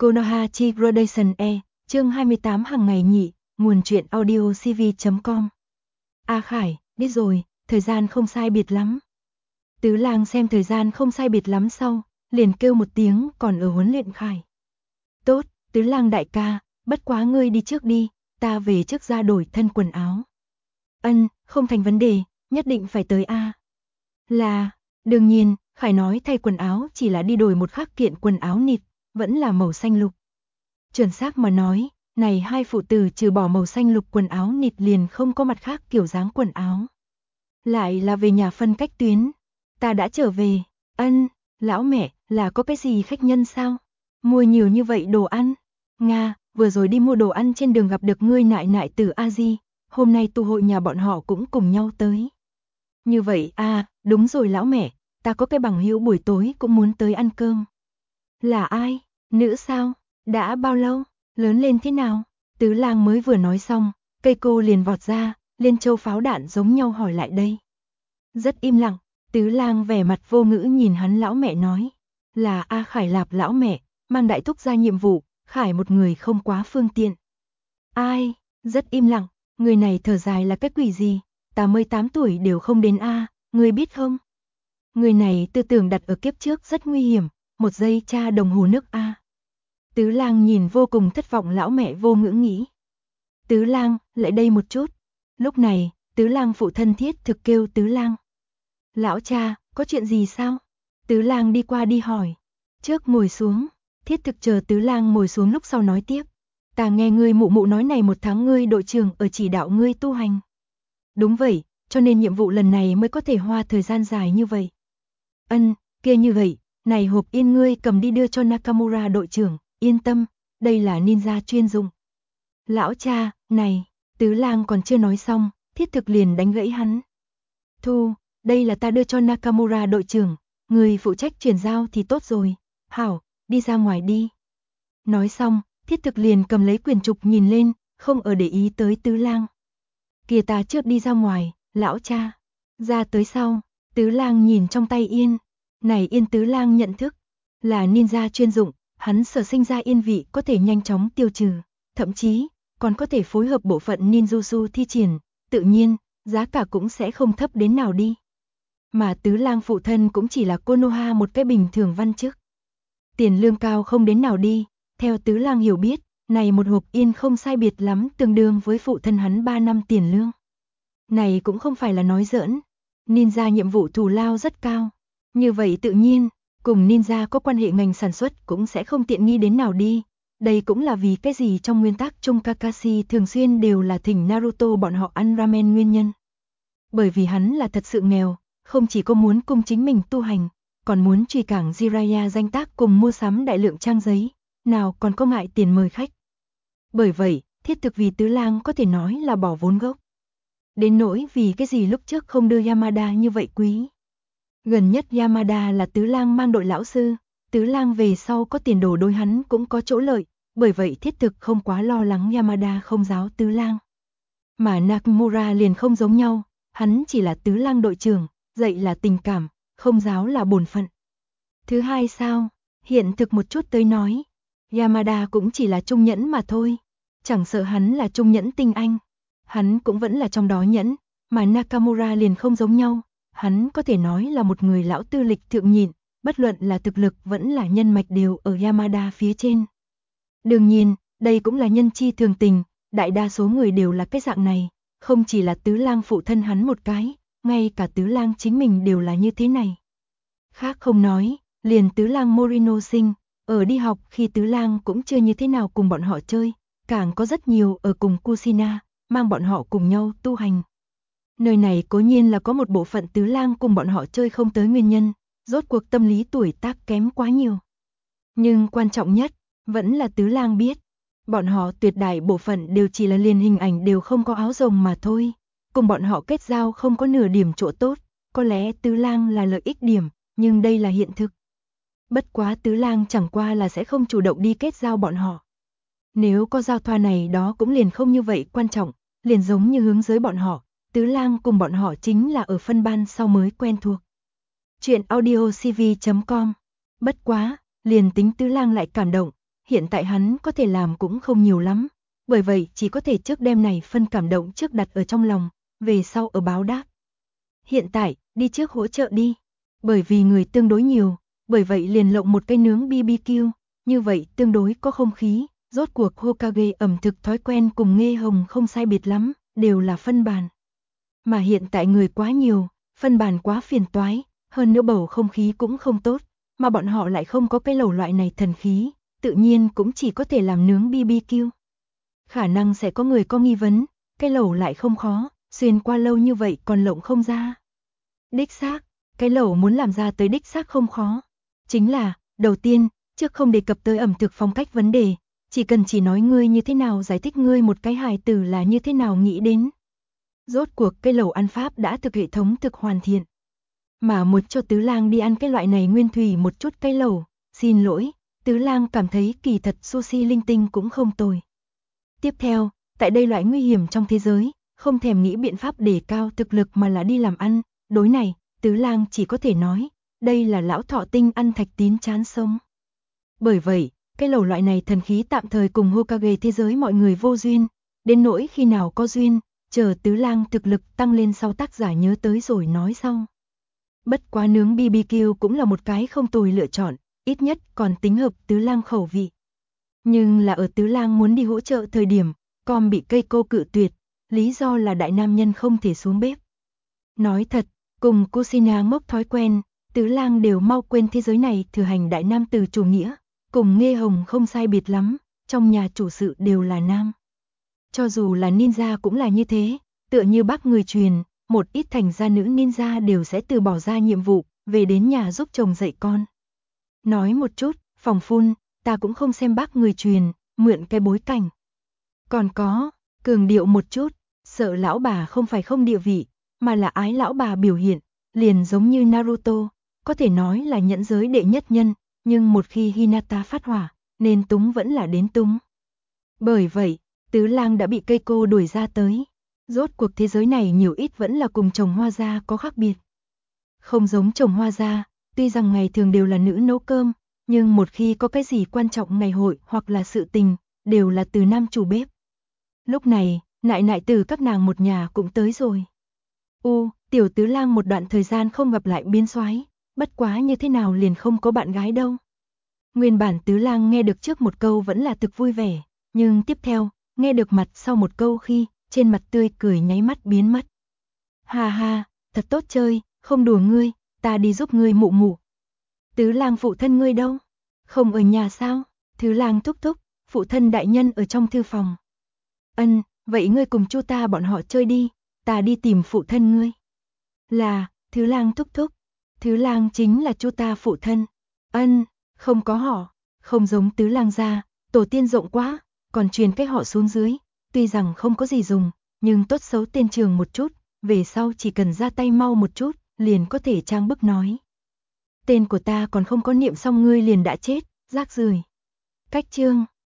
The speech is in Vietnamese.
Konoha Gradation E, chương 28 hàng ngày nhị, nguồn truyện audio cv.com. A Khải, biết rồi, thời gian không sai biệt lắm. Tứ Lang xem thời gian không sai biệt lắm sau, liền kêu một tiếng còn ở huấn luyện Khải. Tốt, Tứ Lang đại ca, bất quá ngươi đi trước đi, ta về trước ra đổi thân quần áo. Ân, không thành vấn đề, nhất định phải tới a. Là, đương nhiên, Khải nói thay quần áo chỉ là đi đổi một khác kiện quần áo nịt, vẫn là màu xanh lục. Chuẩn xác mà nói, này hai phụ tử trừ bỏ màu xanh lục quần áo nịt liền không có mặt khác kiểu dáng quần áo. Lại là về nhà phân cách tuyến. Ta đã trở về. Ân, lão mẹ, là có cái gì khách nhân sao? Mua nhiều như vậy đồ ăn. Nga, vừa rồi đi mua đồ ăn trên đường gặp được ngươi nại nại từ A Di, hôm nay tụ hội nhà bọn họ cũng cùng nhau tới. Như vậy à, đúng rồi lão mẹ, ta có cái bằng hữu buổi tối cũng muốn tới ăn cơm. Là ai? Nữ sao? Đã bao lâu? Lớn lên thế nào? Tứ Lang mới vừa nói xong, cây cô liền vọt ra, liên châu pháo đạn giống nhau hỏi lại đây. Rất im lặng, Tứ Lang vẻ mặt vô ngữ nhìn hắn lão mẹ nói. Là A Khải Lạp lão mẹ, mang đại thúc ra nhiệm vụ, Khải một người không quá phương tiện. Ai? Rất im lặng, người này thở dài là cái quỷ gì? Ta 18 tuổi đều không đến A, người biết không? Người này tư tưởng đặt ở kiếp trước rất nguy hiểm, một giây tra đồng hồ nước A. Tứ Lang nhìn vô cùng thất vọng lão mẹ vô ngữ nghĩ. Tứ Lang, lại đây một chút. Lúc này, Tứ Lang phụ thân Thiết Thực kêu Tứ Lang. Lão cha, có chuyện gì sao? Tứ Lang đi qua đi hỏi. Trước ngồi xuống, Thiết Thực chờ Tứ Lang ngồi xuống lúc sau nói tiếp. Ta nghe ngươi mụ mụ nói này một tháng ngươi đội trưởng ở chỉ đạo ngươi tu hành. Đúng vậy, cho nên nhiệm vụ lần này mới có thể hoa thời gian dài như vậy. Ân, kia như vậy, này hộp yên ngươi cầm đi đưa cho Nakamura đội trưởng, yên tâm, đây là ninja chuyên dụng. Lão cha, này, Tứ Lang còn chưa nói xong, Thiết Thực liền đánh gãy hắn. Thu, đây là ta đưa cho Nakamura đội trưởng, người phụ trách chuyển giao thì tốt rồi. Hảo, đi ra ngoài đi. Nói xong, Thiết Thực liền cầm lấy quyển trục nhìn lên, không ở để ý tới Tứ Lang. Kìa ta trước đi ra ngoài, lão cha. Ra tới sau, Tứ Lang nhìn trong tay yên. Này yên Tứ Lang nhận thức, là ninja chuyên dụng, hắn sở sinh ra yên vị có thể nhanh chóng tiêu trừ, thậm chí còn có thể phối hợp bộ phận ninjutsu thi triển, tự nhiên, giá cả cũng sẽ không thấp đến nào đi. Mà Tứ Lang phụ thân cũng chỉ là Konoha một cái bình thường văn chức. Tiền lương cao không đến nào đi, theo Tứ Lang hiểu biết, này một hộp yên không sai biệt lắm tương đương với phụ thân hắn 3 năm tiền lương. Này cũng không phải là nói giỡn, ninja nhiệm vụ thù lao rất cao. Như vậy tự nhiên, cùng ninja có quan hệ ngành sản xuất cũng sẽ không tiện nghi đến nào đi. Đây cũng là vì cái gì trong nguyên tắc chung Kakashi thường xuyên đều là thỉnh Naruto bọn họ ăn ramen nguyên nhân. Bởi vì hắn là thật sự nghèo, không chỉ có muốn cùng chính mình tu hành, còn muốn truy cảng Jiraiya danh tác cùng mua sắm đại lượng trang giấy, nào còn có ngại tiền mời khách. Bởi vậy, Thiết Thực vì Tứ Lang có thể nói là bỏ vốn gốc. Đến nỗi vì cái gì lúc trước không đưa Yamada như vậy quý. Gần nhất Yamada là Tứ Lang mang đội lão sư, Tứ Lang về sau có tiền đồ đối hắn cũng có chỗ lợi, bởi vậy Thiết Thực không quá lo lắng Yamada không giáo Tứ Lang. Mà Nakamura liền không giống nhau, hắn chỉ là Tứ Lang đội trưởng, dạy là tình cảm, không giáo là bổn phận. Thứ hai sao, hiện thực một chút tới nói, Yamada cũng chỉ là trung nhẫn mà thôi, chẳng sợ hắn là trung nhẫn tinh anh, hắn cũng vẫn là trong đó nhẫn, mà Nakamura liền không giống nhau. Hắn có thể nói là một người lão tư lịch thượng nhịn, bất luận là thực lực vẫn là nhân mạch đều ở Yamada phía trên. Đương nhiên, đây cũng là nhân chi thường tình, đại đa số người đều là cái dạng này, không chỉ là Tứ Lang phụ thân hắn một cái, ngay cả Tứ Lang chính mình đều là như thế này. Khác không nói, liền Tứ Lang Morino sinh, ở đi học khi Tứ Lang cũng chưa như thế nào cùng bọn họ chơi, càng có rất nhiều ở cùng Kushina, mang bọn họ cùng nhau tu hành. Nơi này cố nhiên là có một bộ phận Tứ Lang cùng bọn họ chơi không tới nguyên nhân, rốt cuộc tâm lý tuổi tác kém quá nhiều. Nhưng quan trọng nhất, vẫn là Tứ Lang biết, bọn họ tuyệt đại bộ phận đều chỉ là liền hình ảnh đều không có áo rồng mà thôi, cùng bọn họ kết giao không có nửa điểm chỗ tốt, có lẽ Tứ Lang là lợi ích điểm, nhưng đây là hiện thực. Bất quá Tứ Lang chẳng qua là sẽ không chủ động đi kết giao bọn họ. Nếu có giao thoa này đó cũng liền không như vậy quan trọng, liền giống như hướng giới bọn họ. Tứ Lang cùng bọn họ chính là ở phân ban sau mới quen thuộc. Chuyện audio cv.com. Bất quá, liền tính Tứ Lang lại cảm động, hiện tại hắn có thể làm cũng không nhiều lắm, bởi vậy chỉ có thể trước đêm này phân cảm động trước đặt ở trong lòng, về sau ở báo đáp. Hiện tại, đi trước hỗ trợ đi, bởi vì người tương đối nhiều, bởi vậy liền lộng một cây nướng BBQ, như vậy tương đối có không khí, rốt cuộc Hokage ẩm thực thói quen cùng Nghê Hồng không sai biệt lắm, đều là phân bàn. Mà hiện tại người quá nhiều, phân bàn quá phiền toái, hơn nữa bầu không khí cũng không tốt, mà bọn họ lại không có cái lẩu loại này thần khí, tự nhiên cũng chỉ có thể làm nướng BBQ. Khả năng sẽ có người có nghi vấn, cái lẩu lại không khó, xuyên qua lâu như vậy còn lộng không ra. Đích xác, cái lẩu muốn làm ra tới đích xác không khó. Chính là, đầu tiên, trước không đề cập tới ẩm thực phong cách vấn đề, chỉ cần chỉ nói ngươi như thế nào giải thích ngươi một cái hài tử là như thế nào nghĩ đến. Rốt cuộc cái lẩu ăn pháp đã thực hệ thống thực hoàn thiện. Mà một cho Tứ Lang đi ăn cái loại này nguyên thủy một chút cái lẩu, xin lỗi, Tứ Lang cảm thấy kỳ thật sushi linh tinh cũng không tồi. Tiếp theo, tại đây loại nguy hiểm trong thế giới, không thèm nghĩ biện pháp để cao thực lực mà là đi làm ăn, đối này, Tứ Lang chỉ có thể nói, đây là lão thọ tinh ăn thạch tín chán sống. Bởi vậy, cái lẩu loại này thần khí tạm thời cùng Hokage thế giới mọi người vô duyên, đến nỗi khi nào có duyên, chờ Tứ Lang thực lực tăng lên sau tác giả nhớ tới rồi nói sau. Bất quá nướng BBQ cũng là một cái không tồi lựa chọn, ít nhất còn tính hợp Tứ Lang khẩu vị. Nhưng là ở Tứ Lang muốn đi hỗ trợ thời điểm, con bị cây cô cự tuyệt, lý do là đại nam nhân không thể xuống bếp. Nói thật, cùng Kushina ngốc thói quen, Tứ Lang đều mau quên thế giới này thừa hành đại nam từ chủ nghĩa, cùng Nghê Hồng không sai biệt lắm, trong nhà chủ sự đều là nam. Cho dù là ninja cũng là như thế, tựa như bác người truyền, một ít thành gia nữ ninja đều sẽ từ bỏ ra nhiệm vụ, về đến nhà giúp chồng dạy con. Nói một chút, phòng phun, ta cũng không xem bác người truyền, mượn cái bối cảnh. Còn có, cường điệu một chút, sợ lão bà không phải không địa vị, mà là ái lão bà biểu hiện, liền giống như Naruto, có thể nói là nhẫn giới đệ nhất nhân, nhưng một khi Hinata phát hỏa, nên túng vẫn là đến túng. Bởi vậy, Tứ Lang đã bị cây cô đuổi ra tới. Rốt cuộc thế giới này nhiều ít vẫn là cùng trồng hoa gia có khác biệt. Không giống trồng hoa gia, tuy rằng ngày thường đều là nữ nấu cơm, nhưng một khi có cái gì quan trọng ngày hội hoặc là sự tình, đều là từ nam chủ bếp. Lúc này, nại nại từ các nàng một nhà cũng tới rồi. Tiểu Tứ Lang một đoạn thời gian không gặp lại biến soái, bất quá như thế nào liền không có bạn gái đâu. Nguyên bản Tứ Lang nghe được trước một câu vẫn là thực vui vẻ, nhưng tiếp theo, nghe được mặt sau một câu khi, trên mặt tươi cười nháy mắt biến mất. Ha ha, thật tốt chơi, không đùa ngươi, ta đi giúp ngươi mụ mụ. Tứ Lang phụ thân ngươi đâu? Không ở nhà sao? Tứ Lang thúc thúc, phụ thân đại nhân ở trong thư phòng. Vậy ngươi cùng Chu ta bọn họ chơi đi, ta đi tìm phụ thân ngươi. Là, Tứ Lang thúc thúc. Tứ Lang chính là Chu ta phụ thân. Không có họ, không giống Tứ Lang gia, tổ tiên rộng quá, còn truyền cái họ xuống dưới, tuy rằng không có gì dùng, nhưng tốt xấu tên trường một chút, về sau chỉ cần ra tay mau một chút, liền có thể trang bức nói. Tên của ta còn không có niệm xong ngươi liền đã chết, rác rưởi. Cách chương